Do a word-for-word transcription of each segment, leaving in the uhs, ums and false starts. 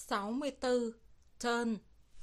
sáu mươi tư. Turn.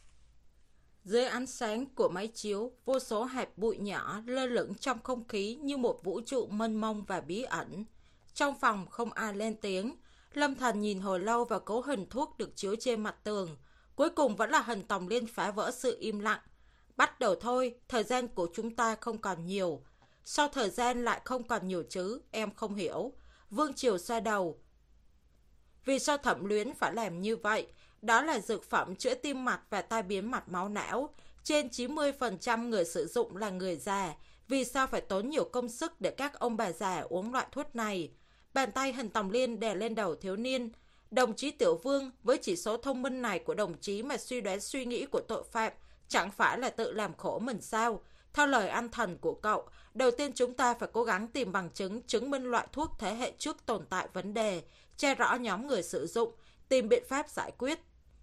Dưới ánh sáng của máy chiếu, vô số hạt bụi nhỏ lơ lửng trong không khí như một vũ trụ mênh mông và bí ẩn. Trong phòng không ai lên tiếng. Lâm Thần nhìn hồi lâu vào cấu hình thuốc được chiếu trên mặt tường. Cuối cùng vẫn là hình Tòng Liên phá vỡ sự im lặng. Bắt đầu thôi, thời gian của chúng ta không còn nhiều. Sao thời gian lại không còn nhiều chứ, em không hiểu. Vương Triều xoa đầu. Vì sao Thẩm Luyến phải làm như vậy? Đó là dược phẩm chữa tim mạch và tai biến mạch máu não. Trên chín mươi phần trăm người sử dụng là người già. Vì sao phải tốn nhiều công sức để các ông bà già uống loại thuốc này? Bàn tay hình Tòng Liên đè lên đầu thiếu niên. Đồng chí Tiểu Vương, với chỉ số thông minh này của đồng chí mà suy đoán suy nghĩ của tội phạm, chẳng phải là tự làm khổ mình sao? Theo lời anh thần của cậu, đầu tiên chúng ta phải cố gắng tìm bằng chứng chứng minh loại thuốc thế hệ trước tồn tại vấn đề, che rõ nhóm người sử dụng, tìm biện pháp giải quyết.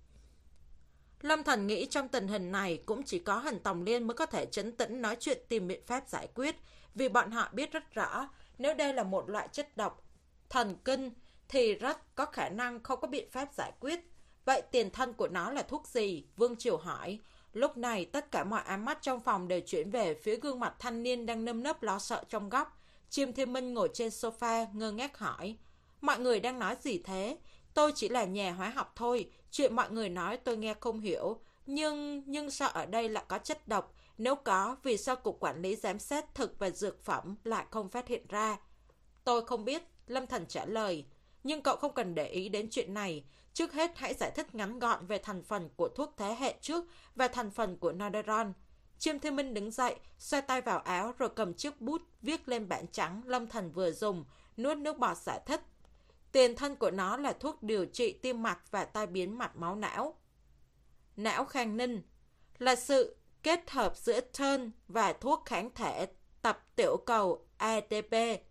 Lâm Thần nghĩ trong tình hình này cũng chỉ có hình Tòng Liên mới có thể trấn tĩnh nói chuyện tìm biện pháp giải quyết, vì bọn họ biết rất rõ nếu đây là một loại chất độc thần kinh thì rất có khả năng không có biện pháp giải quyết. Vậy tiền thân của nó là thuốc gì? Vương Triều hỏi. Lúc này tất cả mọi ánh mắt trong phòng đều chuyển về phía gương mặt thanh niên đang nơm nớp lo sợ trong góc. Chiêm Thiên Minh ngồi trên sofa ngơ ngác hỏi. Mọi người đang nói gì thế? Tôi chỉ là nhà hóa học thôi. Chuyện mọi người nói tôi nghe không hiểu. Nhưng, nhưng sao ở đây lại có chất độc? Nếu có, vì sao Cục Quản lý Giám sát Thực và Dược Phẩm lại không phát hiện ra? Tôi không biết, Lâm Thần trả lời. Nhưng cậu không cần để ý đến chuyện này. Trước hết hãy giải thích ngắn gọn về thành phần của thuốc thế hệ trước và thành phần của Norderon. Chiêm Thiên Minh đứng dậy, xoay tay vào áo rồi cầm chiếc bút viết lên bảng trắng Lâm Thần vừa dùng, nuốt nước bọt giải thích. Tiền thân của nó là thuốc điều trị tim mạch và tai biến mạch máu não. Não khang ninh là sự kết hợp giữa Turn và thuốc kháng thể tập tiểu cầu a đê pê.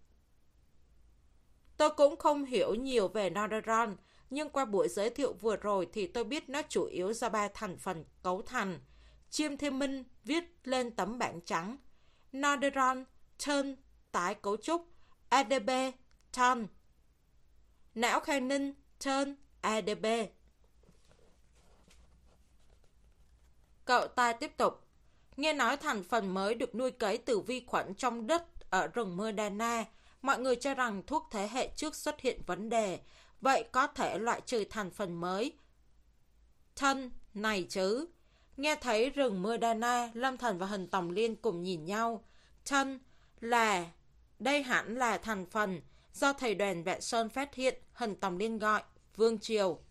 Tôi cũng không hiểu nhiều về Norderon, nhưng qua buổi giới thiệu vừa rồi thì tôi biết nó chủ yếu do ba thành phần cấu thành. Chiêm Thiên Minh viết lên tấm bảng trắng. Norderon, Turn, tái cấu trúc, a đê pê, Turn. Não khang ninh, Turn, a đê pê. Cậu ta tiếp tục. Nghe nói thành phần mới được nuôi cấy từ vi khuẩn trong đất ở rừng Murdana. Mọi người cho rằng thuốc thế hệ trước xuất hiện vấn đề. Vậy có thể loại trừ thành phần mới Turn này chứ? Nghe thấy rừng Murdana, Lâm Thần và hình Tòng Liên cùng nhìn nhau. Turn là... Đây hẳn là thành phần do thầy Đoàn Vạn Sơn phát hiện, hình Tòng Liên gọi. Vương Triều.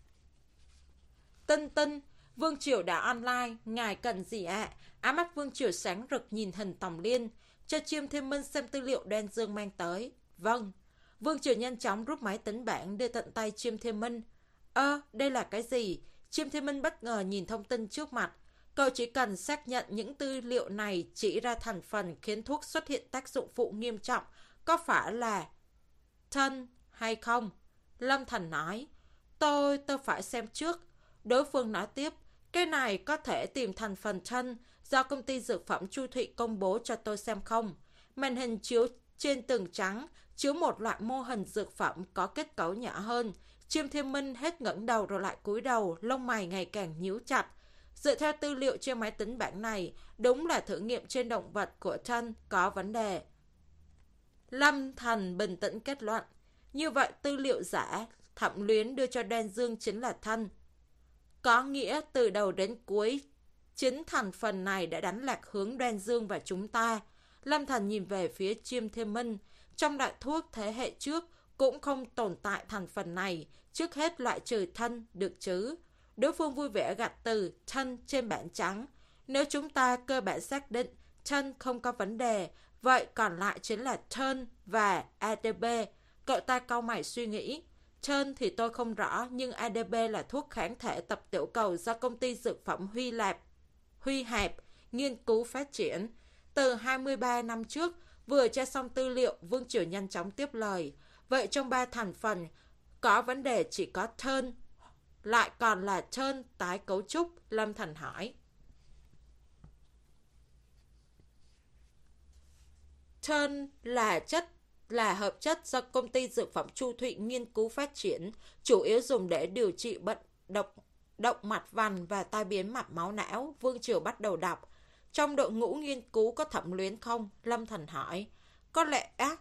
Tinh Tinh, Vương Triều đã online, ngài cần gì ạ? À? Ám mắt Vương Triều sáng rực nhìn hình Tòng Liên, cho Chiêm Thiên Minh xem tư liệu Đoan Dương mang tới. Vâng. Vương Triều nhanh chóng rút máy tính bảng đưa tận tay Chiêm Thiên Minh. Ơ, đây là cái gì? Chiêm Thiên Minh bất ngờ nhìn thông tin trước mặt. Cậu chỉ cần xác nhận những tư liệu này chỉ ra thành phần khiến thuốc xuất hiện tác dụng phụ nghiêm trọng, có phải là Turn hay không? Lâm Thần nói. Tôi, tôi phải xem trước. Đối phương nói tiếp. Cái này có thể tìm thành phần Turn do công ty dược phẩm Chu Thụy công bố cho tôi xem không? Màn hình chiếu trên tường trắng chiếu một loại mô hình dược phẩm có kết cấu nhỏ hơn. Chiêm Thiên Minh hết ngẩng đầu rồi lại cúi đầu, lông mày ngày càng nhíu chặt. Dựa theo tư liệu trên máy tính bảng này, đúng là thử nghiệm trên động vật của Turn có vấn đề. Lâm Thần bình tĩnh kết luận. Như vậy tư liệu giả Thẩm Luyến đưa cho Đoan Dương chính là Turn. Có nghĩa từ đầu đến cuối, chính thành phần này đã đánh lạc hướng Đoan Dương và chúng ta. Lâm Thần nhìn về phía Chiêm Thiên Minh. Trong đại thuốc thế hệ trước cũng không tồn tại thành phần này. Trước hết loại trừ Turn được chứ? Đối phương vui vẻ gạch từ Turn trên bảng trắng. Nếu chúng ta cơ bản xác định Turn không có vấn đề, vậy còn lại chính là Turn và a đê pê. Cậu ta cau mày suy nghĩ. Turn thì tôi không rõ, nhưng a đê pê là thuốc kháng thể tập tiểu cầu do công ty dược phẩm Huy Lạp, Huy Hạp nghiên cứu phát triển. Từ hai mươi ba năm trước, vừa tra xong tư liệu, Vương Triều nhanh chóng tiếp lời. Vậy trong ba thành phần, có vấn đề chỉ có Turn, lại còn là Turn tái cấu trúc, Lâm Thần hỏi. Turn là chất là hợp chất do công ty dược phẩm Chu Thụy nghiên cứu phát triển, chủ yếu dùng để điều trị bệnh độc động mạch vành và tai biến mạch máu não. Vương Triều bắt đầu đọc. Trong đội ngũ nghiên cứu có Thẩm Luyến không? Lâm Thành hỏi. Có lẽ á.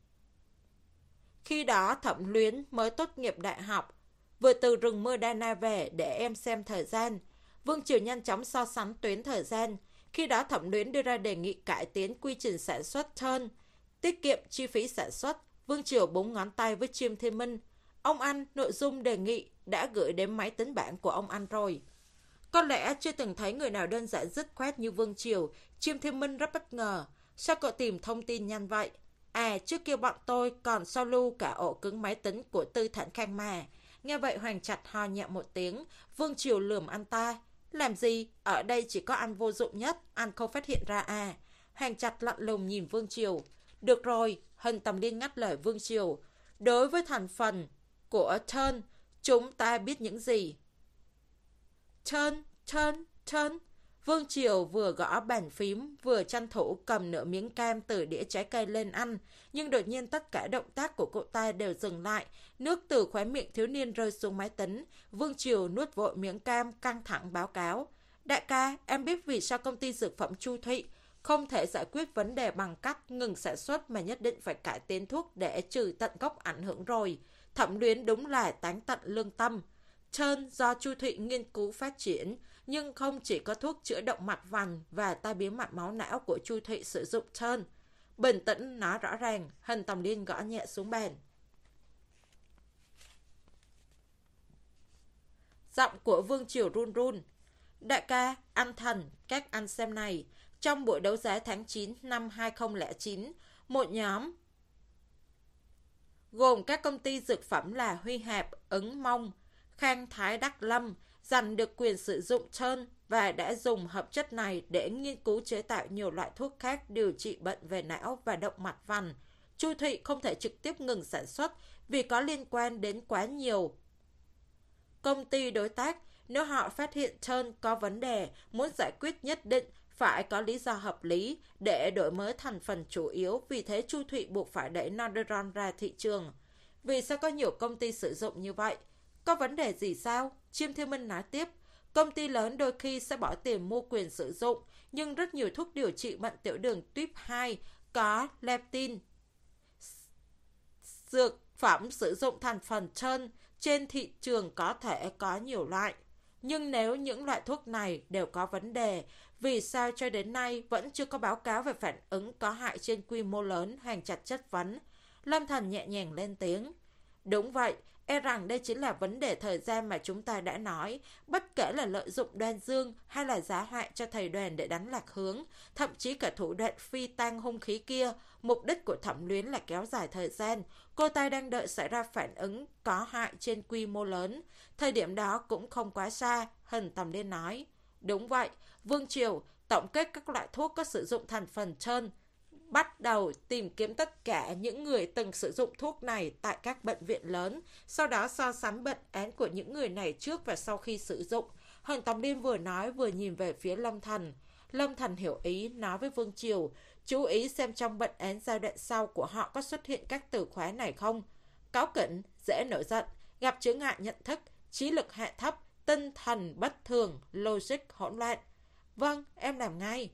Khi đó Thẩm Luyến mới tốt nghiệp đại học, vừa từ rừng mưa Dana về. Để em xem thời gian. Vương Triều nhanh chóng so sánh tuyến thời gian. Khi đó Thẩm Luyến đưa ra đề nghị cải tiến quy trình sản xuất turn, tiết kiệm chi phí sản xuất. Vương Triều búng ngón tay với Chiêm Thiên Minh. Ông anh, nội dung đề nghị đã gửi đến máy tính bảng của ông anh rồi. Có lẽ chưa từng thấy người nào đơn giản dứt khoát như Vương Triều. Chiêm Thiên Minh rất bất ngờ. Sao cậu tìm thông tin nhanh vậy? À, trước kia bọn tôi còn sao lưu cả ổ cứng máy tính của Tư Thản Khang mà. Nghe vậy Hoàng Trạch ho nhẹ một tiếng. Vương Triều lườm anh ta. Làm gì? Ở đây chỉ có anh vô dụng nhất. Anh không phát hiện ra à? Hoàng Trạch lạnh lùng nhìn Vương Triều. Được rồi, Hình Tầm Liên ngắt lời Vương Triều. Đối với thành phần của turn, chúng ta biết những gì? Turn, turn, turn. Vương Triều vừa gõ bàn phím, vừa tranh thủ cầm nửa miếng cam từ đĩa trái cây lên ăn. Nhưng đột nhiên tất cả động tác của cô ta đều dừng lại. Nước từ khóe miệng thiếu niên rơi xuống máy tính. Vương Triều nuốt vội miếng cam, căng thẳng báo cáo. Đại ca, em biết vì sao công ty dược phẩm Chu Thụy không thể giải quyết vấn đề bằng cách ngừng sản xuất mà nhất định phải cải tiến thuốc để trừ tận gốc ảnh hưởng rồi. Thẩm Luyến đúng là táng tận lương tâm. Turn do Chu Thụy nghiên cứu phát triển, nhưng không chỉ có thuốc chữa động mạch vành và tai biến mạch máu não của Chu Thụy sử dụng turn. Bình tĩnh nói rõ ràng. Hình Tầm Liên gõ nhẹ xuống bàn. Giọng của Vương Triều run run. Đại ca, anh Thần, các anh xem này. Trong buổi đấu giá tháng chín năm hai không không chín, một nhóm gồm các công ty dược phẩm là Huy Hạp, Ứng Mông, Khang Thái Đắc Lâm giành được quyền sử dụng turn và đã dùng hợp chất này để nghiên cứu chế tạo nhiều loại thuốc khác điều trị bệnh về não và động mạch vành. Chu Thụy không thể trực tiếp ngừng sản xuất vì có liên quan đến quá nhiều công ty đối tác. Nếu họ phát hiện turn có vấn đề, muốn giải quyết nhất định phải có lý do hợp lý để đổi mới thành phần chủ yếu. Vì thế Chu Thụy buộc phải đẩy Norderon ra thị trường. Vì sao có nhiều công ty sử dụng như vậy? Có vấn đề gì sao? Chiêm Thiên Minh nói tiếp. Công ty lớn đôi khi sẽ bỏ tiền mua quyền sử dụng, nhưng rất nhiều thuốc điều trị bệnh tiểu đường tuyếp hai có leptin, dược phẩm sử dụng thành phần turn trên thị trường có thể có nhiều loại. Nhưng nếu những loại thuốc này đều có vấn đề, vì sao cho đến nay vẫn chưa có báo cáo về phản ứng có hại trên quy mô lớn? Hoàng Trạch chất vấn. Lâm Thần nhẹ nhàng lên tiếng. Đúng vậy, e rằng đây chính là vấn đề thời gian mà chúng ta đã nói. Bất kể là lợi dụng Đoan Dương hay là giá họa cho thầy Đoàn để đánh lạc hướng, thậm chí cả thủ đoạn phi tang hung khí kia, mục đích của Thẩm Luyến là kéo dài thời gian. Cô ta đang đợi xảy ra phản ứng có hại trên quy mô lớn. Thời điểm đó cũng không quá xa, Hình Tầm Liên nói. Đúng vậy, Vương Triều tổng kết các loại thuốc có sử dụng thành phần turn, bắt đầu tìm kiếm tất cả những người từng sử dụng thuốc này tại các bệnh viện lớn, sau đó so sánh bệnh án của những người này trước và sau khi sử dụng. Hình Tầm Liên vừa nói vừa nhìn về phía Lâm Thần. Lâm Thần hiểu ý, nói với Vương Triều, chú ý xem trong bệnh án giai đoạn sau của họ có xuất hiện các từ khóa này không. Cáu kỉnh, dễ nổi giận, gặp chướng ngại nhận thức, trí lực hạ thấp, tinh thần bất thường, logic hỗn loạn. Vâng, em làm ngay.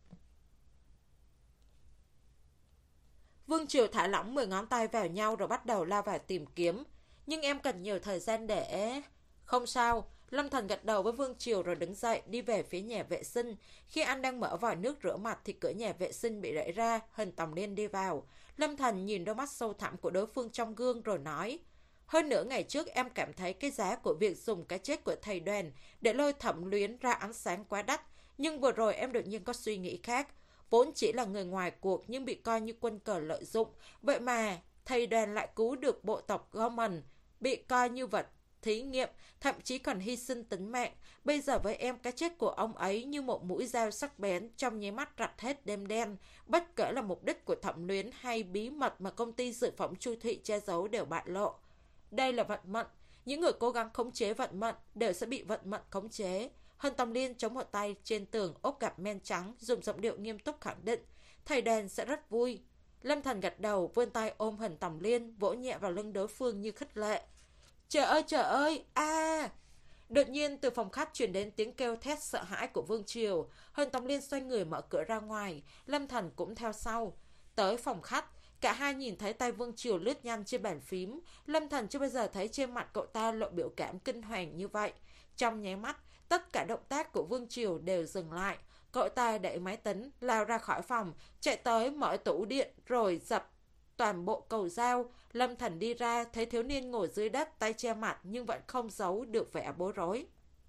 Vương Triều thả lỏng mười ngón tay vào nhau rồi bắt đầu lao vào tìm kiếm. Nhưng em cần nhiều thời gian để... Không sao. Lâm Thần gật đầu với Vương Triều rồi đứng dậy đi về phía nhà vệ sinh. Khi anh đang mở vòi nước rửa mặt thì cửa nhà vệ sinh bị đẩy ra. Hình Tầm Liên đi vào. Lâm Thần nhìn đôi mắt sâu thẳm của đối phương trong gương rồi nói. Hơn nửa ngày trước em cảm thấy cái giá của việc dùng cái chết của thầy Đoàn để lôi Thẩm Luyến ra ánh sáng quá đắt. Nhưng vừa rồi em đột nhiên có suy nghĩ khác. Vốn chỉ là người ngoài cuộc nhưng bị coi như quân cờ lợi dụng. Vậy mà thầy Đoàn lại cứu được bộ tộc Gorman, bị coi như vật thí nghiệm, thậm chí còn hy sinh tính mạng. Bây giờ với em, cái chết của ông ấy như một mũi dao sắc bén trong nháy mắt rạch hết đêm đen. Bất kể là mục đích của Thẩm Luyến hay bí mật mà công ty dược phẩm Chu Thụy che giấu đều bại lộ. Đây là vận mệnh. Những người cố gắng khống chế vận mệnh đều sẽ bị vận mệnh khống chế. Hân Tầm Liên chống một tay trên tường ốp gạp men trắng, dùng giọng điệu nghiêm túc khẳng định, thầy Đoàn sẽ rất vui. Lâm Thần gật đầu, vươn tay ôm Hân Tầm Liên, vỗ nhẹ vào lưng đối phương như khích lệ. Trời ơi trời ơi, a! À! Đột nhiên từ phòng khách truyền đến tiếng kêu thét sợ hãi của Vương Triều. Hân Tòng Liên xoay người mở cửa ra ngoài, Lâm Thần cũng theo sau. Tới phòng khách, cả hai nhìn thấy tay Vương Triều lướt nhanh trên bàn phím. Lâm Thần chưa bao giờ thấy trên mặt cậu ta lộ biểu cảm kinh hoàng như vậy. Trong nháy mắt, tất cả động tác của Vương Triều đều dừng lại. Cậu ta đẩy máy tính, lao ra khỏi phòng, chạy tới mở tủ điện rồi dập toàn bộ cầu dao. Lâm Thần đi ra, thấy thiếu niên ngồi dưới đất, tay che mặt nhưng vẫn không giấu được vẻ bối rối.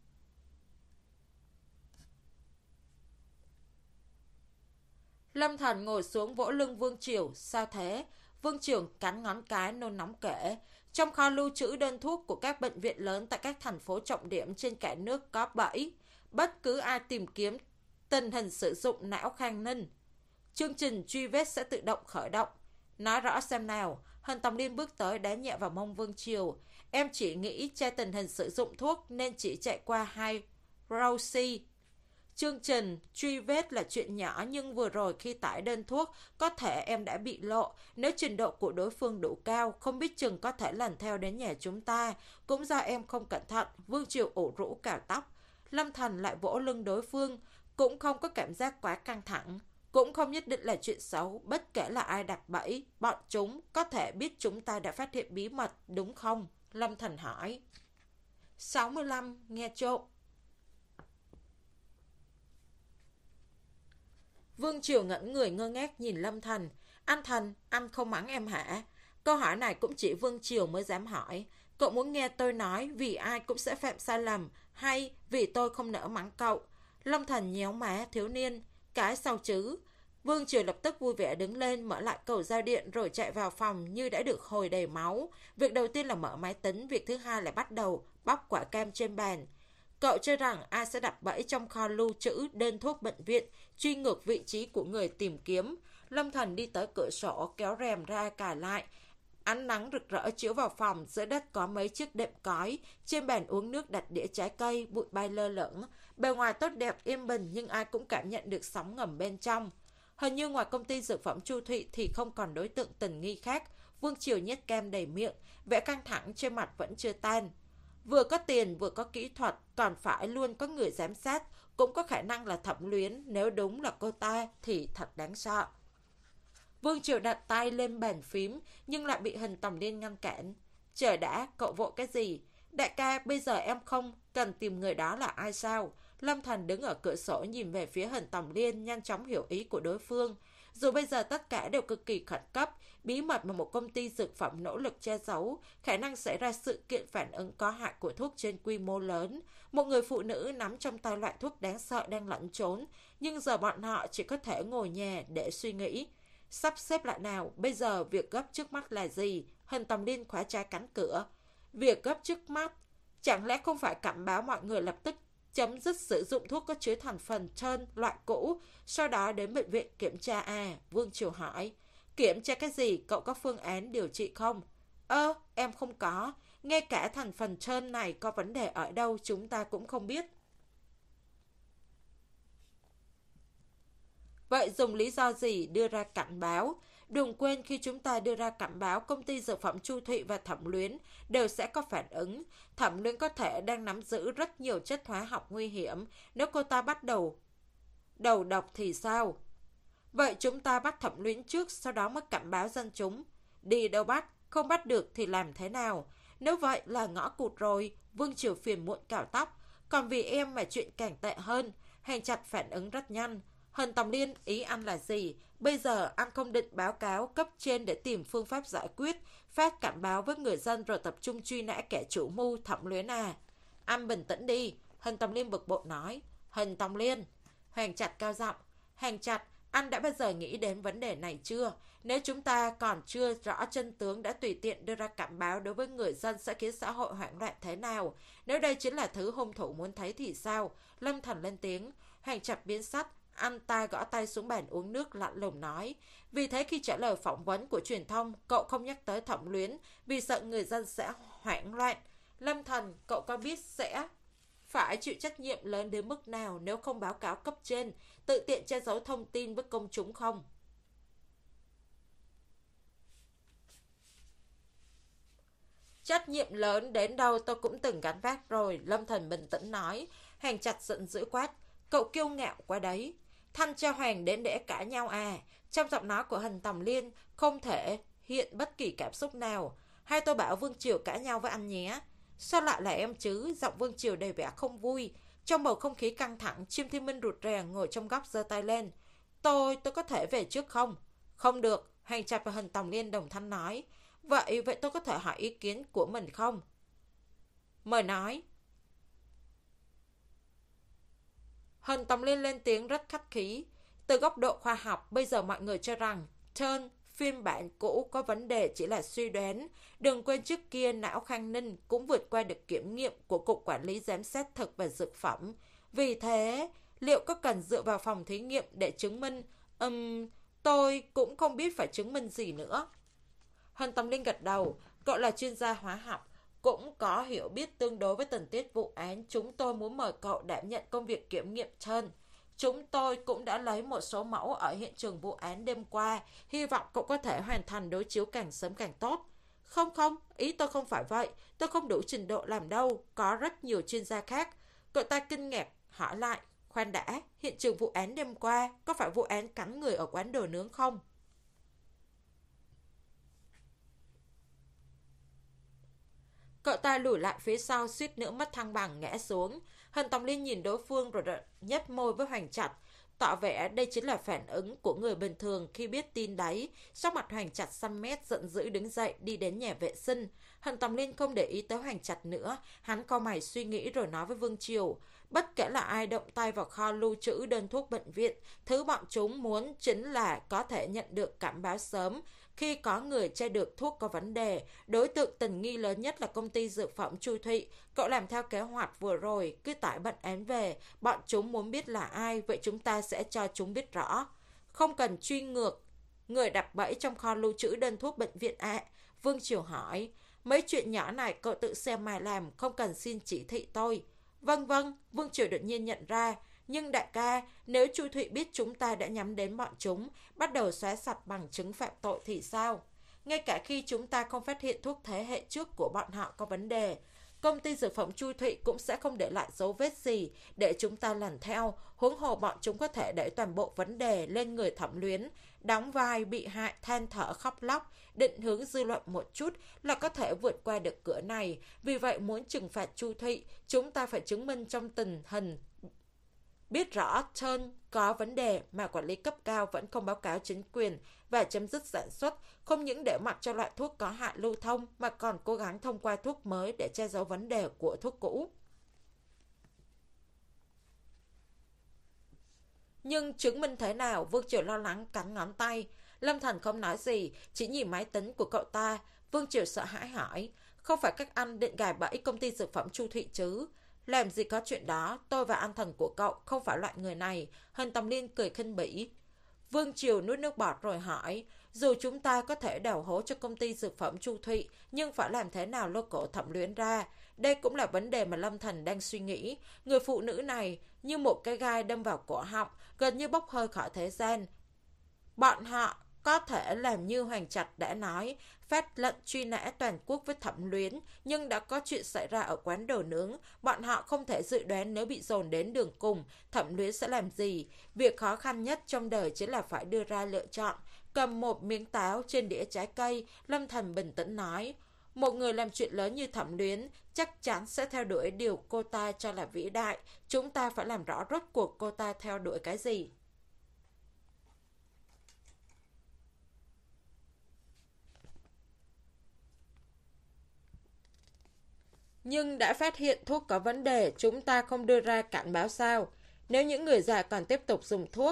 Lâm Thần ngồi xuống vỗ lưng Vương Triều. Sao thế? Vương Triều cắn ngón cái nôn nóng kể. Trong kho lưu trữ đơn thuốc của các bệnh viện lớn tại các thành phố trọng điểm trên cả nước có bẫy. Bất cứ ai tìm kiếm tình hình sử dụng não Khang Ninh, chương trình truy vết sẽ tự động khởi động. Nói rõ xem nào. Hân Tòng Liên bước tới đá nhẹ vào mông Vương Triều. Em chỉ nghĩ che tình hình sử dụng thuốc nên chỉ chạy qua hai Rousey. Chương trình truy vết là chuyện nhỏ, nhưng vừa rồi khi tải đơn thuốc, có thể em đã bị lộ. Nếu trình độ của đối phương đủ cao, không biết chừng có thể lần theo đến nhà chúng ta. Cũng do em không cẩn thận. Vương Triều ủ rũ cào tóc. Lâm Thần lại vỗ lưng đối phương, cũng không có cảm giác quá căng thẳng. Cũng không nhất định là chuyện xấu, bất kể là ai đặt bẫy, bọn chúng có thể biết chúng ta đã phát hiện bí mật, đúng không? Lâm Thần hỏi. sáu mươi lăm, nghe trộm. Vương Triều ngẩn người ngơ ngác nhìn Lâm Thần. Anh Thần, anh không mắng em hả? Câu hỏi này cũng chỉ Vương Triều mới dám hỏi. Cậu muốn nghe tôi nói vì ai cũng sẽ phạm sai lầm, hay vì tôi không nỡ mắng cậu? Lâm Thần nhéo má thiếu niên. Cái sao chứ? Vương Triều lập tức vui vẻ đứng lên, mở lại cầu giao điện rồi chạy vào phòng như đã được hồi đầy máu. Việc đầu tiên là mở máy tính, việc thứ hai là bắt đầu bóc quả cam trên bàn. Cậu cho rằng ai sẽ đặt bẫy trong kho lưu trữ đơn thuốc bệnh viện, truy ngược vị trí của người tìm kiếm. Lâm Thần đi tới cửa sổ, kéo rèm ra cài lại. Ánh nắng rực rỡ chiếu vào phòng, dưới đất có mấy chiếc đệm cói, trên bàn uống nước đặt đĩa trái cây, bụi bay lơ lửng. Bề ngoài tốt đẹp yên bình nhưng ai cũng cảm nhận được sóng ngầm bên trong. Hình như ngoài công ty dược phẩm Chu Thụy thì không còn đối tượng tình nghi khác. Vương Triều nhét kem đầy miệng, vẻ căng thẳng trên mặt vẫn chưa tan. Vừa có tiền vừa có kỹ thuật, còn phải luôn có người giám sát, cũng có khả năng là Thẩm Luyến. Nếu đúng là cô ta thì thật đáng sợ. Vương Triều đặt tay lên bàn phím nhưng lại bị Hân Tòng Liên ngăn cản. Trời đã, cậu vội cái gì? Đại ca, bây giờ em không cần tìm người đó là ai sao? Lâm Thần đứng ở cửa sổ nhìn về phía Hân Tòng Liên, nhanh chóng hiểu ý của đối phương. Dù bây giờ tất cả đều cực kỳ khẩn cấp, bí mật mà một công ty dược phẩm nỗ lực che giấu, khả năng xảy ra sự kiện phản ứng có hại của thuốc trên quy mô lớn. Một người phụ nữ nắm trong tay loại thuốc đáng sợ đang lẩn trốn, nhưng giờ bọn họ chỉ có thể ngồi nhà để suy nghĩ. Sắp xếp lại nào, bây giờ việc gấp trước mắt là gì? Hân Tòng Liên khóa trái cánh cửa. Việc gấp trước mắt, chẳng lẽ không phải cảnh báo mọi người lập tức chấm dứt sử dụng thuốc có chứa thành phần trơn loại cũ, sau đó đến bệnh viện kiểm tra à? Vương Triều hỏi. Kiểm tra cái gì? Cậu có phương án điều trị không? Ơ, em không có. Ngay cả thành phần trơn này có vấn đề ở đâu chúng ta cũng không biết. Vậy dùng lý do gì đưa ra cảnh báo? Đừng quên khi chúng ta đưa ra cảnh báo, công ty dược phẩm Chu Thụy và Thẩm Luyến đều sẽ có phản ứng. Thẩm Luyến có thể đang nắm giữ rất nhiều chất hóa học nguy hiểm. Nếu cô ta bắt đầu đầu độc thì sao? Vậy chúng ta bắt Thẩm Luyến trước, sau đó mới cảnh báo dân chúng. Đi đâu bắt? Không bắt được thì làm thế nào? Nếu vậy là ngõ cụt rồi. Vương Triều phiền muộn cào tóc. Còn vì em mà chuyện càng tệ hơn. Hành chặt phản ứng rất nhanh. Hân Tòng Liên, ý anh là gì? Bây giờ anh không định báo cáo cấp trên để tìm phương pháp giải quyết, phát cảnh báo với người dân rồi tập trung truy nã kẻ chủ mưu Thẩm Luyến à? Anh bình tĩnh đi. Hân Tòng Liên bực bội nói. Hân Tòng Liên. Hoàng Chặt cao giọng. Hoàng Chặt, anh đã bao giờ nghĩ đến vấn đề này chưa? Nếu chúng ta còn chưa rõ chân tướng đã tùy tiện đưa ra cảnh báo đối với người dân sẽ khiến xã hội hoảng loạn thế nào? Nếu đây chính là thứ hung thủ muốn thấy thì sao? Lâm Thần lên tiếng. Hoàng Chặt biến sắc. Anh ta gõ tay xuống bàn uống nước, lạnh lùng nói. Vì thế khi trả lời phỏng vấn của truyền thông, cậu không nhắc tới Thẩm Luyến vì sợ người dân sẽ hoảng loạn. Lâm Thần, cậu có biết sẽ phải chịu trách nhiệm lớn đến mức nào nếu không báo cáo cấp trên, tự tiện che giấu thông tin với công chúng không? Trách nhiệm lớn đến đâu tôi cũng từng gánh vác rồi, Lâm Thần bình tĩnh nói. Hành Trạch giận dữ quát. Cậu kiêu ngạo quá đấy. Thanh Tra Hoàng đến để cãi nhau à? Trong giọng nói của Hình Tòng Liên không thể hiện bất kỳ cảm xúc nào. Hay tôi bảo Vương Triều cãi nhau với anh nhé? Sao lại là em chứ? Giọng Vương Triều đầy vẻ không vui. Trong bầu không khí căng thẳng, Chim Thiên Minh rụt rè ngồi trong góc giơ tay lên. Tôi, tôi có thể về trước không? Không được, Hành Trạch và Hình Tòng Liên đồng thanh nói. Vậy, vậy tôi có thể hỏi ý kiến của mình không? Mời nói. Hình Tòng Liên lên tiếng rất khách khí. Từ góc độ khoa học, bây giờ mọi người cho rằng Turn phiên bản cũ có vấn đề chỉ là suy đoán. Đừng quên trước kia não Khang Ninh cũng vượt qua được kiểm nghiệm của Cục Quản lý Giám sát Thực và Dược phẩm. Vì thế, liệu có cần dựa vào phòng thí nghiệm để chứng minh? Ừm, tôi cũng không biết phải chứng minh gì nữa. Hình Tòng Liên gật đầu. Cậu là chuyên gia hóa học, cũng có hiểu biết tương đối với tình tiết vụ án. Chúng tôi muốn mời cậu đảm nhận công việc kiểm nghiệm Turn. Chúng tôi cũng đã lấy một số mẫu ở hiện trường vụ án đêm qua. Hy vọng cậu có thể hoàn thành đối chiếu càng sớm càng tốt. Không không, ý tôi không phải vậy. Tôi không đủ trình độ làm đâu. Có rất nhiều chuyên gia khác. Cậu ta kinh ngạc hỏi lại. Khoan đã, hiện trường vụ án đêm qua có phải vụ án cắn người ở quán đồ nướng không? Cậu ta lùi lại phía sau, suýt nữa mất thăng bằng ngã xuống. Hình Tòng Liên nhìn đối phương rồi nhếch môi với Hoành Trạch, tỏ vẻ đây chính là phản ứng của người bình thường khi biết tin đấy. Sắc mặt Hoành Trạch xăm mét, giận dữ đứng dậy đi đến nhà vệ sinh. Hình Tòng Liên không để ý tới Hoành Trạch nữa, hắn cau mày suy nghĩ rồi nói với Vương Triều. Bất kể là ai động tay vào kho lưu trữ đơn thuốc bệnh viện, thứ bọn chúng muốn chính là có thể nhận được cảnh báo sớm khi có người tra được thuốc có vấn đề. Đối tượng tình nghi lớn nhất là công ty dược phẩm Chu Thụy. Cậu làm theo kế hoạch vừa rồi, cứ tải bệnh án về. Bọn chúng muốn biết là ai, vậy chúng ta sẽ cho chúng biết rõ. Không cần truy ngược người đặt bẫy trong kho lưu trữ đơn thuốc bệnh viện ạ. À, Vương Triều hỏi. Mấy chuyện nhỏ này cậu tự xem mà làm, không cần xin chỉ thị tôi. Vâng vâng, Vương Triều đột nhiên nhận ra. Nhưng đại ca, nếu Chu Thụy biết chúng ta đã nhắm đến bọn chúng, bắt đầu xóa sạch bằng chứng phạm tội thì sao? Ngay cả khi chúng ta không phát hiện thuốc thế hệ trước của bọn họ có vấn đề, công ty dược phẩm Chu Thụy cũng sẽ không để lại dấu vết gì để chúng ta lần theo. Huống hồ bọn chúng có thể đẩy toàn bộ vấn đề lên người Thẩm Luyến, đóng vai bị hại than thở khóc lóc, định hướng dư luận một chút là có thể vượt qua được cửa này. Vì vậy muốn trừng phạt Chu Thụy, chúng ta phải chứng minh trong tình hình biết rõ Turn có vấn đề mà quản lý cấp cao vẫn không báo cáo chính quyền và chấm dứt sản xuất, không những để mặc cho loại thuốc có hại lưu thông mà còn cố gắng thông qua thuốc mới để che giấu vấn đề của thuốc cũ. Nhưng chứng minh thế nào? Vương Triều lo lắng cắn ngón tay. Lâm Thần không nói gì, chỉ nhìn máy tính của cậu ta. Vương Triều sợ hãi hỏi, không phải các anh định gài bẫy công ty dược phẩm Chu Thụy chứ? Làm gì có chuyện đó, tôi và anh thần của cậu không phải loại người này. Hình Tòng Liên cười khinh bỉ. Vương Triều nuốt nước bọt rồi hỏi, dù chúng ta có thể đào hố cho công ty dược phẩm Chu Thụy, nhưng phải làm thế nào lôi cổ Thẩm Luyến ra? Đây cũng là vấn đề mà Lâm Thần đang suy nghĩ. Người phụ nữ này như một cái gai đâm vào cổ họng, gần như bốc hơi khỏi thế gian. Bọn họ có thể làm như Hoành Trạch đã nói, phát lệnh truy nã toàn quốc với Thẩm Luyến, nhưng đã có chuyện xảy ra ở quán đồ nướng. Bọn họ không thể dự đoán nếu bị dồn đến đường cùng, Thẩm Luyến sẽ làm gì. Việc khó khăn nhất trong đời chính là phải đưa ra lựa chọn. Cầm một miếng táo trên đĩa trái cây, Lâm Thần bình tĩnh nói, một người làm chuyện lớn như Thẩm Luyến chắc chắn sẽ theo đuổi điều cô ta cho là vĩ đại. Chúng ta phải làm rõ rốt cuộc cô ta theo đuổi cái gì. Nhưng đã phát hiện thuốc có vấn đề, chúng ta không đưa ra cảnh báo sao? Nếu những người già còn tiếp tục dùng thuốc,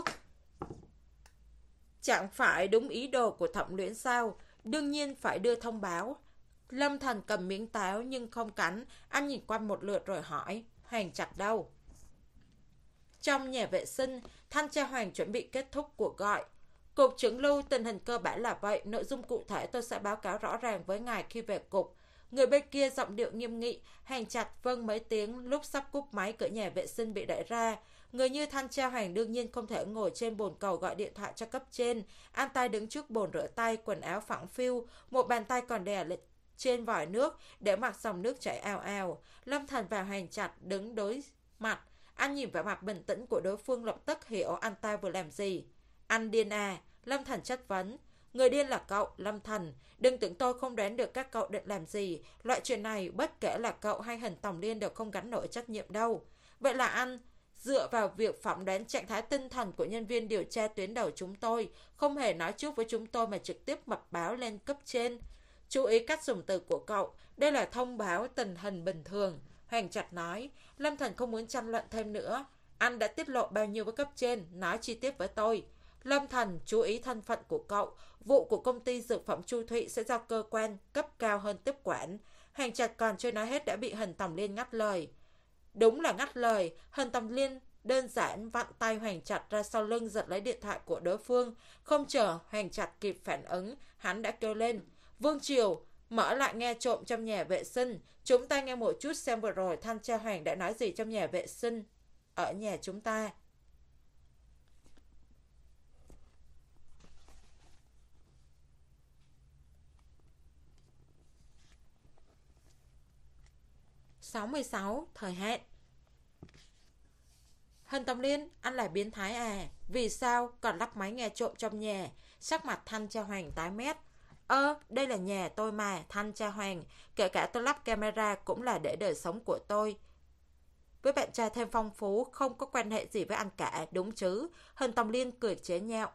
chẳng phải đúng ý đồ của Thẩm Luyến sao? Đương nhiên phải đưa thông báo. Lâm Thần cầm miếng táo nhưng không cắn, anh nhìn qua một lượt rồi hỏi, Hoành Trạch đâu? Trong nhà vệ sinh, thanh tra Hoàng chuẩn bị kết thúc cuộc gọi. Cục trưởng Lưu, tình hình cơ bản là vậy, nội dung cụ thể tôi sẽ báo cáo rõ ràng với ngài khi về cục. Người bên kia giọng điệu nghiêm nghị, Hành Trạch vâng mấy tiếng. Lúc sắp cúp máy, cửa nhà vệ sinh bị đẩy ra. Người như thanh tra Hoàng đương nhiên không thể ngồi trên bồn cầu gọi điện thoại cho cấp trên. Anh ta đứng trước bồn rửa tay, quần áo phẳng phiu, một bàn tay còn đè lên trên vòi nước để mặc dòng nước chảy ào ào. Lâm Thần và Hoằng Trạch đứng đối mặt. Anh nhìn vẻ mặt bình tĩnh của đối phương lập tức hiểu anh ta vừa làm gì. Anh điên à? Lâm Thần chất vấn. Người điên là cậu, Lâm Thần. Đừng tưởng tôi không đoán được các cậu định làm gì. Loại chuyện này bất kể là cậu hay Hình Tòng Liên đều không gánh nổi trách nhiệm đâu. Vậy là anh dựa vào việc phỏng đoán trạng thái tinh thần của nhân viên điều tra tuyến đầu chúng tôi, không hề nói trước với chúng tôi mà trực tiếp mật báo lên cấp trên. Chú ý cách dùng từ của cậu, đây là thông báo tình hình bình thường. Hoằng Trạch nói. Lâm Thần không muốn tranh luận thêm nữa. Anh đã tiết lộ bao nhiêu với cấp trên, nói chi tiết với tôi. Lâm Thần, chú ý thân phận của cậu. Vụ của công ty dược phẩm Chu Thụy sẽ do cơ quan cấp cao hơn tiếp quản. Hoằng Trạch còn chưa nói hết đã bị Hình Tòng Liên ngắt lời. Đúng là ngắt lời. Hình Tòng Liên đơn giản vặn tay Hoằng Trạch ra sau lưng, giật lấy điện thoại của đối phương. Không chờ Hoằng Trạch kịp phản ứng, hắn đã kêu lên. Vương Triều, mở lại nghe trộm trong nhà vệ sinh. Chúng ta nghe một chút xem vừa rồi thanh tra Hoằng đã nói gì trong nhà vệ sinh ở nhà chúng ta. sáu mươi sáu. Thời hạn. Hình Tòng Liên, anh là biến thái à? Vì sao còn lắp máy nghe trộm trong nhà? Sắc mặt thanh tra Hoằng tái mét. Ơ, đây là nhà tôi mà, thanh tra Hoằng. Kể cả tôi lắp camera cũng là để đời sống của tôi với bạn trai thêm phong phú, không có quan hệ gì với anh cả, đúng chứ? Hình Tòng Liên cười chế nhạo.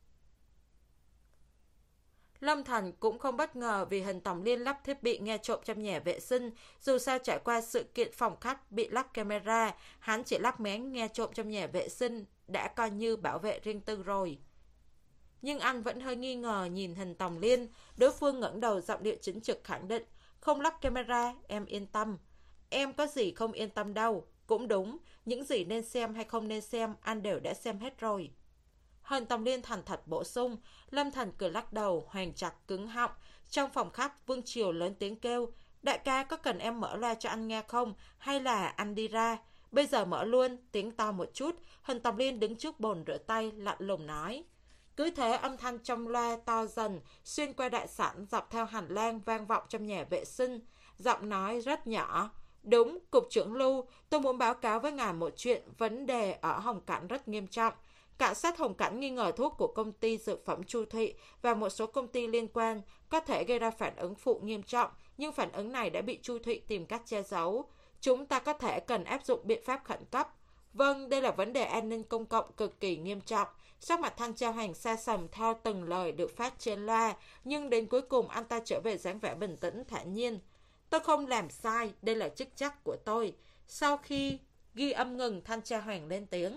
Lâm Thần cũng không bất ngờ vì Hình Tòng Liên lắp thiết bị nghe trộm trong nhà vệ sinh. Dù sao trải qua sự kiện phòng khách bị lắp camera, hắn chỉ lắp máy nghe trộm trong nhà vệ sinh đã coi như bảo vệ riêng tư rồi. Nhưng anh vẫn hơi nghi ngờ nhìn Hình Tòng Liên. Đối phương ngẩng đầu, giọng điệu chính trực khẳng định. Không lắp camera, em yên tâm. Em có gì không yên tâm đâu. Cũng đúng, những gì nên xem hay không nên xem anh đều đã xem hết rồi. Hình Tòng Liên thành thật bổ sung. Lâm Thần cười lắc đầu. Hoằng Trạch cứng họng. Trong phòng khách, Vương Triều lớn tiếng kêu. Đại ca, có cần em mở loa cho anh nghe không? Hay là anh đi ra? Bây giờ mở luôn, tiếng to một chút. Hình Tòng Liên đứng trước bồn rửa tay, lạnh lùng nói. Cứ thế âm thanh trong loa to dần, xuyên qua đại sảnh, dọc theo hành lang vang vọng trong nhà vệ sinh. Giọng nói rất nhỏ. Đúng, Cục trưởng Lưu, tôi muốn báo cáo với ngài một chuyện, vấn đề ở Hồng Cảnh rất nghiêm trọng. Cảnh sát Hồng Cảnh nghi ngờ thuốc của công ty dược phẩm Chu Thụy và một số công ty liên quan có thể gây ra phản ứng phụ nghiêm trọng, nhưng phản ứng này đã bị Chu Thụy tìm cách che giấu. Chúng ta có thể cần áp dụng biện pháp khẩn cấp. Vâng, đây là vấn đề an ninh công cộng cực kỳ nghiêm trọng. Sắc mặt thanh tra Hoằng xa sầm theo từng lời được phát trên loa, nhưng đến cuối cùng anh ta trở về dáng vẻ bình tĩnh thản nhiên. Tôi không làm sai, đây là chức trách của tôi. Sau khi ghi âm ngừng, thanh tra Hoằng lên tiếng.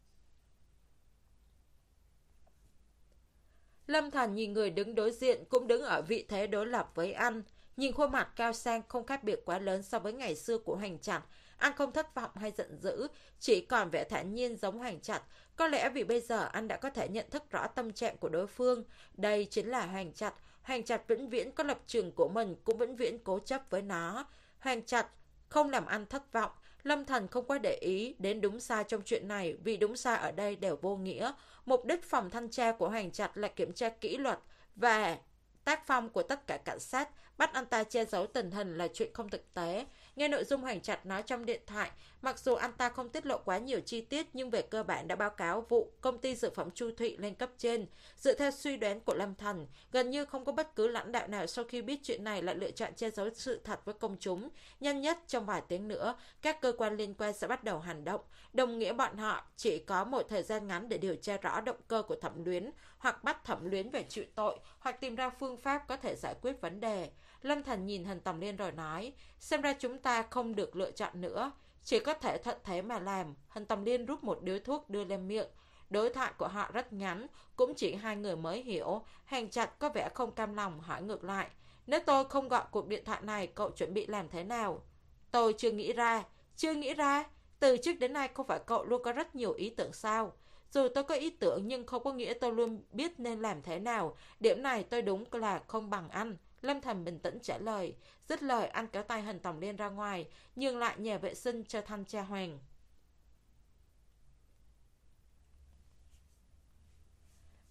Lâm Thần nhìn người đứng đối diện cũng đứng ở vị thế đối lập với anh. Nhìn khuôn mặt cao sang không khác biệt quá lớn so với ngày xưa của Hoằng Trạch. Anh không thất vọng hay giận dữ, chỉ còn vẻ thản nhiên giống Hoằng Trạch. Có lẽ vì bây giờ anh đã có thể nhận thức rõ tâm trạng của đối phương. Đây chính là Hoằng Trạch. Hoằng Trạch vĩnh viễn có lập trường của mình, cũng vĩnh viễn cố chấp với nó. Hoằng Trạch không làm anh thất vọng. Lâm Thần không quá để ý đến đúng sai trong chuyện này, vì đúng sai ở đây đều vô nghĩa. Mục đích phòng thanh tra của Hoằng Trạch là kiểm tra kỷ luật và tác phong của tất cả cảnh sát. Bắt anh ta che giấu tình hình là chuyện không thực tế. Nghe nội dung Hoằng Trạch nói trong điện thoại, mặc dù anh ta không tiết lộ quá nhiều chi tiết, nhưng về cơ bản đã báo cáo vụ công ty dược phẩm Chu Thụy lên cấp trên. Dựa theo suy đoán của Lâm Thần, gần như không có bất cứ lãnh đạo nào sau khi biết chuyện này lại lựa chọn che giấu sự thật với công chúng. Nhanh nhất trong vài tiếng nữa, các cơ quan liên quan sẽ bắt đầu hành động, đồng nghĩa bọn họ chỉ có một thời gian ngắn để điều tra rõ động cơ của Thẩm Luyến, hoặc bắt Thẩm Luyến về chịu tội, hoặc tìm ra phương pháp có thể giải quyết vấn đề. Lâm Thần nhìn Hình Tòng Liên rồi nói, xem ra chúng ta không được lựa chọn nữa, chỉ có thể thuận thế mà làm. Hình Tòng Liên rút một điếu thuốc đưa lên miệng. Đối thoại của họ rất ngắn, cũng chỉ hai người mới hiểu. Hoằng Trạch có vẻ không cam lòng hỏi ngược lại, nếu tôi không gọi cuộc điện thoại này, cậu chuẩn bị làm thế nào? Tôi chưa nghĩ ra. Chưa nghĩ ra? Từ trước đến nay không phải cậu luôn có rất nhiều ý tưởng sao? Dù tôi có ý tưởng nhưng không có nghĩa tôi luôn biết nên làm thế nào. Điểm này tôi đúng là không bằng anh. Lâm Thần bình tĩnh trả lời. Dứt lời anh kéo tay Hình Tòng Liên ra ngoài, nhường lại nhà vệ sinh cho thanh tra Hoằng.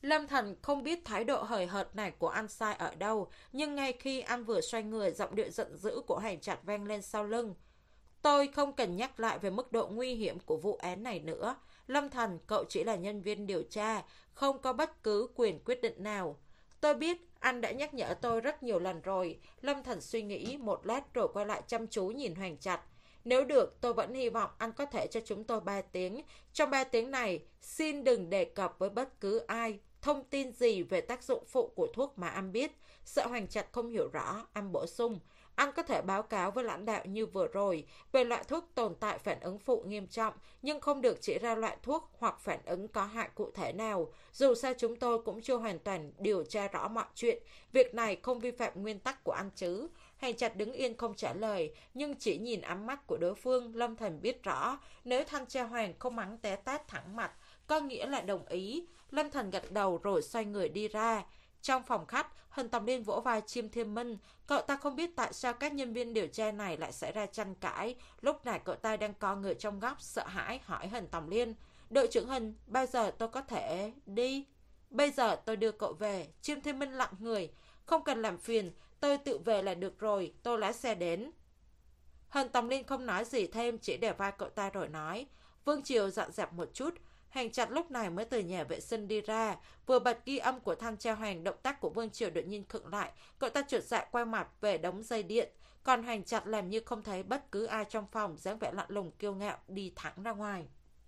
Lâm Thần không biết thái độ hời hợt này của anh sai ở đâu, nhưng ngay khi anh vừa xoay người, giọng điệu giận dữ của Hành Chặt vang lên sau lưng. Tôi không cần nhắc lại về mức độ nguy hiểm của vụ án này nữa. Lâm Thần, cậu chỉ là nhân viên điều tra, không có bất cứ quyền quyết định nào. Tôi biết, anh đã nhắc nhở tôi rất nhiều lần rồi. Lâm Thần suy nghĩ một lát rồi quay lại chăm chú nhìn Hoành Chặt. Nếu được, tôi vẫn hy vọng anh có thể cho chúng tôi ba tiếng. Trong ba tiếng này, xin đừng đề cập với bất cứ ai thông tin gì về tác dụng phụ của thuốc mà anh biết. Sợ Hoành Chặt không hiểu rõ, anh bổ sung. Anh có thể báo cáo với lãnh đạo như vừa rồi về loại thuốc tồn tại phản ứng phụ nghiêm trọng, nhưng không được chỉ ra loại thuốc hoặc phản ứng có hại cụ thể nào. Dù sao chúng tôi cũng chưa hoàn toàn điều tra rõ mọi chuyện. Việc này không vi phạm nguyên tắc của anh chứ. Hành Chặt đứng yên không trả lời, nhưng chỉ nhìn ánh mắt của đối phương, Lâm Thần biết rõ, nếu Thanh Tra Hoàng không mắng té tát thẳng mặt, có nghĩa là đồng ý. Lâm Thần gật đầu rồi xoay người đi ra. Trong phòng khách, Hân Tòng Liên vỗ vai Chiêm Thiên Minh. Cậu ta không biết tại sao các nhân viên điều tra này lại xảy ra tranh cãi. Lúc này cậu ta đang co người trong góc, sợ hãi hỏi Hân Tòng Liên. Đội trưởng Hân, bao giờ tôi có thể đi? Bây giờ tôi đưa cậu về. Chiêm Thiên Minh lặng người. Không cần làm phiền, tôi tự về là được rồi, tôi lái xe đến. Hân Tòng Liên không nói gì thêm, chỉ để vai cậu ta rồi nói. Vương Triều dọn dẹp một chút. Hành Chặt lúc này mới từ nhà vệ sinh đi ra, vừa bật ghi âm của Thanh Tra Hoàng, động tác của Vương Triều đột nhiên khựng lại, cậu ta trượt dạ quay mặt về đống dây điện, còn Hành Chặt làm như không thấy bất cứ ai trong phòng, dáng vẻ lạnh lùng kiêu ngạo đi thẳng ra ngoài.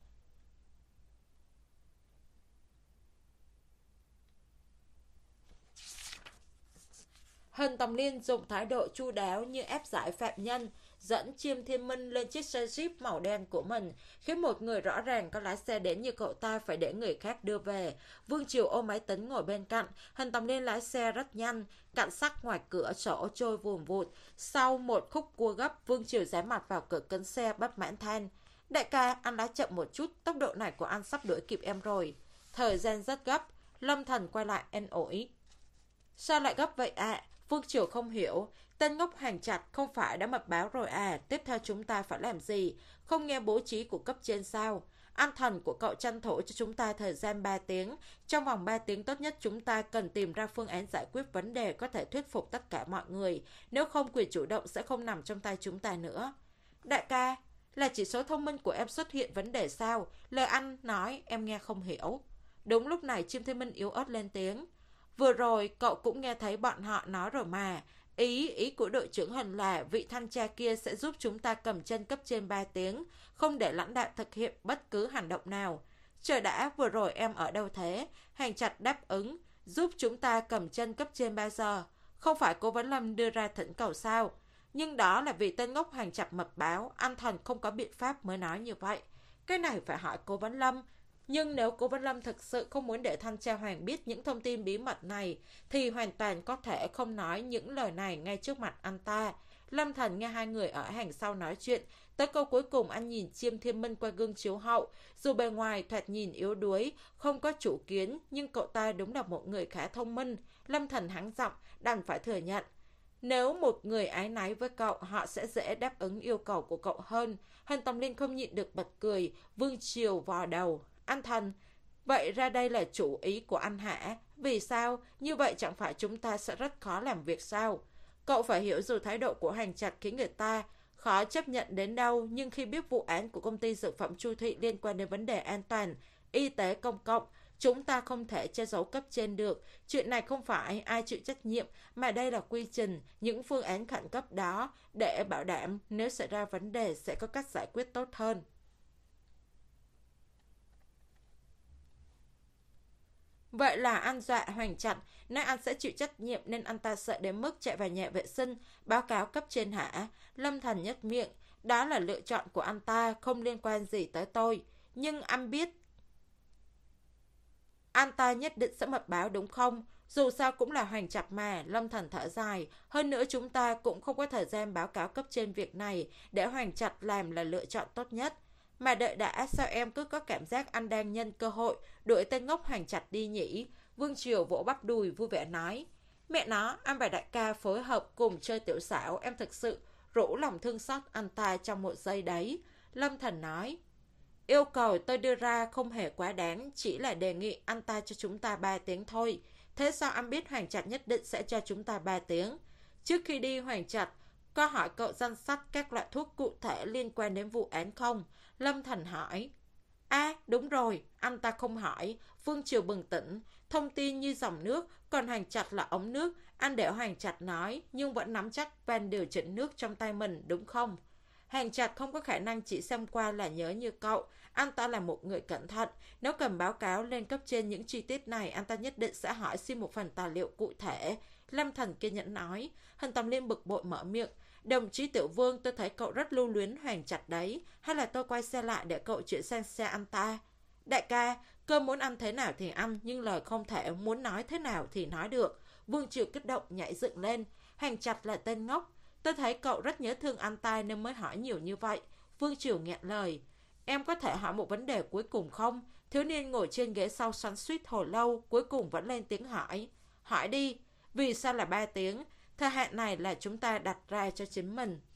Hân Tòng Liên dùng thái độ chu đáo như ép giải phạm nhân, dẫn Chiêm Thiên Minh lên chiếc xe Jeep màu đen của mình, khiến một người rõ ràng có lái xe đến như cậu ta phải để người khác đưa về. Vương Triều ôm máy tính ngồi bên cạnh, Hân Tòng Liên lái xe rất nhanh, cạnh sắc ngoài cửa sổ trôi vùn vụt. Sau một khúc cua gấp, Vương Triều dán mặt vào cửa kính xe bất mãn than. Đại ca, anh lái chậm một chút, tốc độ này của anh sắp đuổi kịp em rồi. Thời gian rất gấp, Lâm Thần quay lại an ủi. Sao lại gấp vậy ạ? À? Vương Triều không hiểu. Tên ngốc Hành Chặt không phải đã mật báo rồi à? Tiếp theo chúng ta phải làm gì? Không nghe bố trí của cấp trên sao? An thần của cậu tranh thủ cho chúng ta thời gian ba tiếng. Trong vòng ba tiếng tốt nhất chúng ta cần tìm ra phương án giải quyết vấn đề có thể thuyết phục tất cả mọi người. Nếu không, quyền chủ động sẽ không nằm trong tay chúng ta nữa. Đại ca, là chỉ số thông minh của em xuất hiện vấn đề sao? Lời anh nói em nghe không hiểu. Đúng lúc này Chiêm Thiên Minh yếu ớt lên tiếng. Vừa rồi cậu cũng nghe thấy bọn họ nói rồi mà. Ý ý của đội trưởng Hân là vị thanh tra kia sẽ giúp chúng ta cầm chân cấp trên ba tiếng, không để lãnh đạo thực hiện bất cứ hành động nào. Trời đã, vừa rồi em ở đâu thế? Hành Chặt đáp ứng, giúp chúng ta cầm chân cấp trên ba giờ. Không phải Cố Vấn Lâm đưa ra thỉnh cầu sao? Nhưng đó là vì tên ngốc Hành Chặt mật báo, anh thần không có biện pháp mới nói như vậy. Cái này phải hỏi Cố Vấn Lâm. Nhưng nếu Cố Vấn Lâm thực sự không muốn để Thanh Tra Hoàng biết những thông tin bí mật này, thì hoàn toàn có thể không nói những lời này ngay trước mặt anh ta. Lâm Thần nghe hai người ở hàng sau nói chuyện, tới câu cuối cùng anh nhìn Chiêm Thiên Minh qua gương chiếu hậu. Dù bề ngoài thoạt nhìn yếu đuối, không có chủ kiến, nhưng cậu ta đúng là một người khá thông minh. Lâm Thần hắng giọng, đành phải thừa nhận. Nếu một người ái náy với cậu, họ sẽ dễ đáp ứng yêu cầu của cậu hơn. Hân Tòng Liên không nhịn được bật cười, Vương Triều vò đầu. Anh thần, vậy ra đây là chủ ý của anh hả? Vì sao? Như vậy chẳng phải chúng ta sẽ rất khó làm việc sao? Cậu phải hiểu dù thái độ của Hành Chặt khiến người ta khó chấp nhận đến đâu, nhưng khi biết vụ án của công ty dược phẩm Chu Thị liên quan đến vấn đề an toàn, y tế công cộng, chúng ta không thể che giấu cấp trên được. Chuyện này không phải ai chịu trách nhiệm, mà đây là quy trình, những phương án khẩn cấp đó, để bảo đảm nếu xảy ra vấn đề sẽ có cách giải quyết tốt hơn. Vậy là anh dọa Hoành Chặt, nói anh sẽ chịu trách nhiệm nên anh ta sợ đến mức chạy vào nhà vệ sinh, báo cáo cấp trên hả? Lâm Thần nhếch miệng, đó là lựa chọn của anh ta, không liên quan gì tới tôi. Nhưng anh biết, anh ta nhất định sẽ mật báo đúng không? Dù sao cũng là Hoành Chặt mà, Lâm Thần thở dài. Hơn nữa chúng ta cũng không có thời gian báo cáo cấp trên việc này, để Hoành Chặt làm là lựa chọn tốt nhất. Mà đợi đã, sao em cứ có cảm giác anh đang nhân cơ hội đuổi tên ngốc Hoành Chặt đi nhỉ? Vương Triều vỗ bắp đùi vui vẻ nói. Mẹ nó, anh và đại ca phối hợp cùng chơi tiểu xảo, em thực sự rũ lòng thương xót anh ta trong một giây đấy. Lâm Thần nói. Yêu cầu tôi đưa ra không hề quá đáng, chỉ là đề nghị anh ta cho chúng ta ba tiếng thôi. Thế sao anh biết Hoàng Trạch nhất định sẽ cho chúng ta ba tiếng? Trước khi đi, Hoàng Trạch có hỏi cậu danh sách các loại thuốc cụ thể liên quan đến vụ án không? Lâm Thành hỏi. À, đúng rồi, anh ta không hỏi. Vương Triều bừng tỉnh, thông tin như dòng nước, còn Hoàng Trạch là ống nước. Anh để Hoàng Trạch nói, nhưng vẫn nắm chắc van điều chỉnh nước trong tay mình, đúng không? Hoàng Trạch không có khả năng chỉ xem qua là nhớ như cậu. Anh ta là một người cẩn thận. Nếu cần báo cáo lên cấp trên những chi tiết này, anh ta nhất định sẽ hỏi xin một phần tài liệu cụ thể. Lâm Thần kiên nhẫn nói. Hân Tầm Liên bực bội mở miệng. Đồng chí Tiểu Vương, tôi thấy cậu rất lưu luyến Hoàng Trạch đấy. Hay là tôi quay xe lại để cậu chuyển sang xe anh ta? Đại ca, cơm muốn ăn thế nào thì ăn, nhưng lời không thể, muốn nói thế nào thì nói được. Vương Triều kích động nhảy dựng lên. Hoàng Trạch là tên ngốc. Tôi thấy cậu rất nhớ thương anh ta nên mới hỏi nhiều như vậy. Vương Triều nghẹn lời. Em có thể hỏi một vấn đề cuối cùng không? Thiếu niên ngồi trên ghế sau xoắn suýt hồi lâu, cuối cùng vẫn lên tiếng hỏi. Hỏi đi, vì sao là ba tiếng? Thời hạn này là chúng ta đặt ra cho chính mình.